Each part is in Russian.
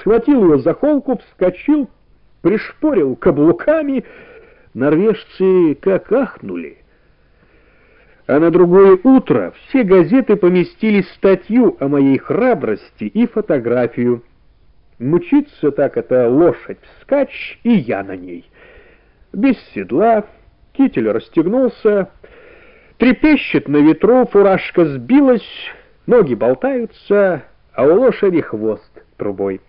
схватил ее за холку, вскочил, пришпорил каблуками. Норвежцы как ахнули. А на другое утро все газеты поместили статью о моей храбрости и фотографию. Мчится так эта лошадь вскачь, и я на ней. Без седла, китель расстегнулся, трепещет на ветру, фуражка сбилась, ноги болтаются, а у лошади хвост трубой.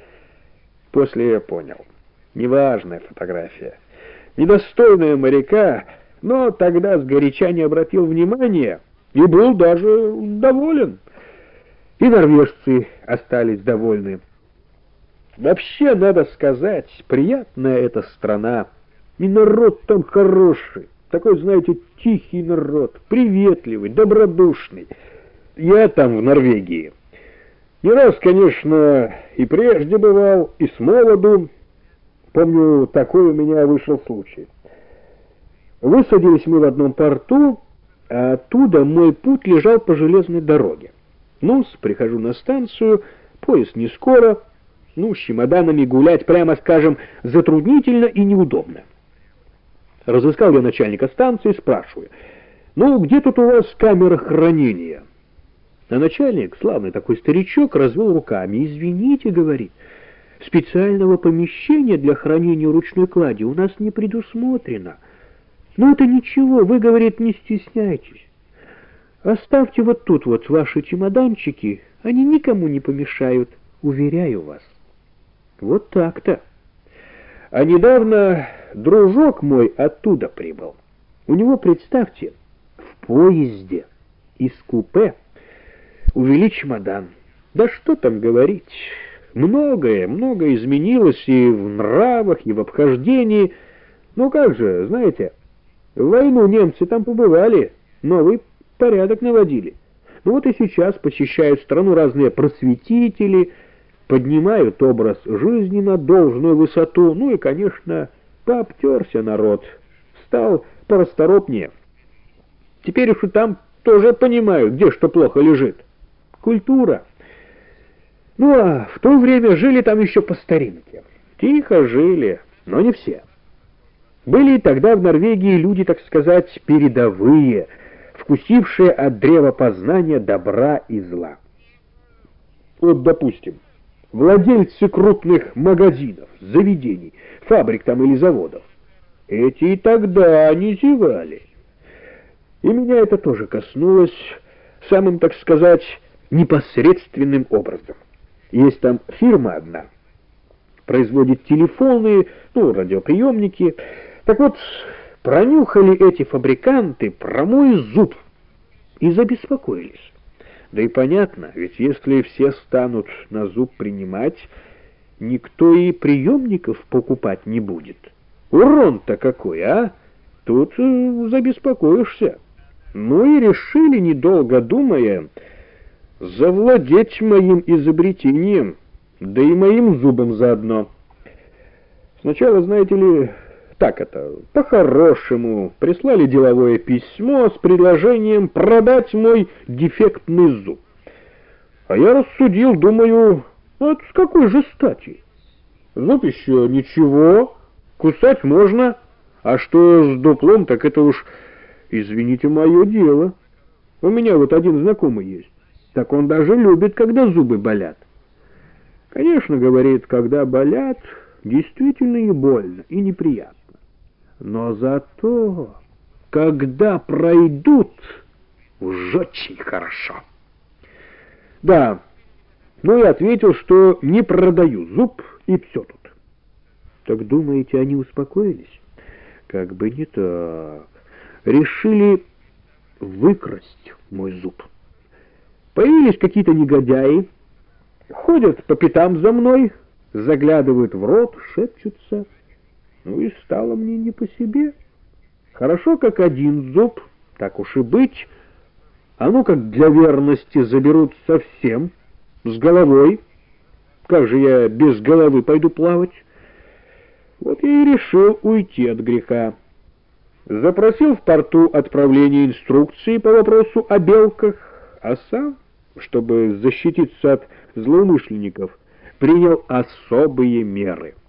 После я понял. Неважная фотография, недостойная моряка, но тогда сгоряча не обратил внимания и был даже доволен. И норвежцы остались довольны. Вообще, надо сказать, приятная эта страна. И народ там хороший. Такой, знаете, тихий народ, приветливый, добродушный. Я там, в Норвегии, не раз, конечно, и прежде бывал, и с молоду. Помню, такой у меня вышел случай. Высадились мы в одном порту, а оттуда мой путь лежал по железной дороге. Прихожу на станцию, поезд не скоро, с чемоданами гулять, прямо скажем, затруднительно и неудобно. Разыскал я начальника станции, спрашиваю, где тут у вас камера хранения? А начальник, славный такой старичок, развел руками. Извините, говорит, специального помещения для хранения ручной клади у нас не предусмотрено. Это ничего, вы, говорит, не стесняйтесь. Оставьте вот тут вот ваши чемоданчики, они никому не помешают, уверяю вас. Вот так-то. А недавно дружок мой оттуда прибыл. У него, представьте, в поезде из купе увели чемодан. Да что там говорить, многое изменилось и в нравах, и в обхождении. Как же, знаете, в войну немцы там побывали, новый порядок наводили. И сейчас посещают страну разные просветители, поднимают образ жизни на должную высоту. И, конечно, пообтерся народ, стал порасторопнее. Теперь уж и там тоже понимают, где что плохо лежит. Культура. А в то время жили там еще по старинке. Тихо жили, но не все. Были и тогда в Норвегии люди, так сказать, передовые, вкусившие от древа познания добра и зла. Допустим, владельцы крупных магазинов, заведений, фабрик там или заводов. Эти и тогда не зевали. И меня это тоже коснулось самым, так сказать, непосредственным образом. Есть там фирма одна, производит телефоны, радиоприемники. Так вот, пронюхали эти фабриканты про мой зуб и забеспокоились. Да и понятно, ведь если все станут на зуб принимать, никто и приемников покупать не будет. Урон-то какой, а? Тут забеспокоишься. И решили, недолго думая, завладеть моим изобретением, да и моим зубом заодно. Сначала, знаете ли, по-хорошему, прислали деловое письмо с предложением продать мой дефектный зуб. А я рассудил, думаю, с какой же стати? Зуб еще ничего, кусать можно, а что с дуплом, так это уж, извините, мое дело. У меня один знакомый есть, так он даже любит, когда зубы болят. Конечно, говорит, когда болят, действительно и больно, и неприятно. Но зато, когда пройдут, уж очень хорошо. Да, и ответил, что не продаю зуб, и все тут. Так думаете, они успокоились? Как бы не так. Решили выкрасть мой зуб. Появились какие-то негодяи, ходят по пятам за мной, заглядывают в рот, шепчутся. И стало мне не по себе. Хорошо, как один зуб, так уж и быть. Как для верности заберут совсем, с головой. Как же я без головы пойду плавать? Я и решил уйти от греха. Запросил в порту отправление инструкции по вопросу о белках, а сам, чтобы защититься от злоумышленников, принял особые меры.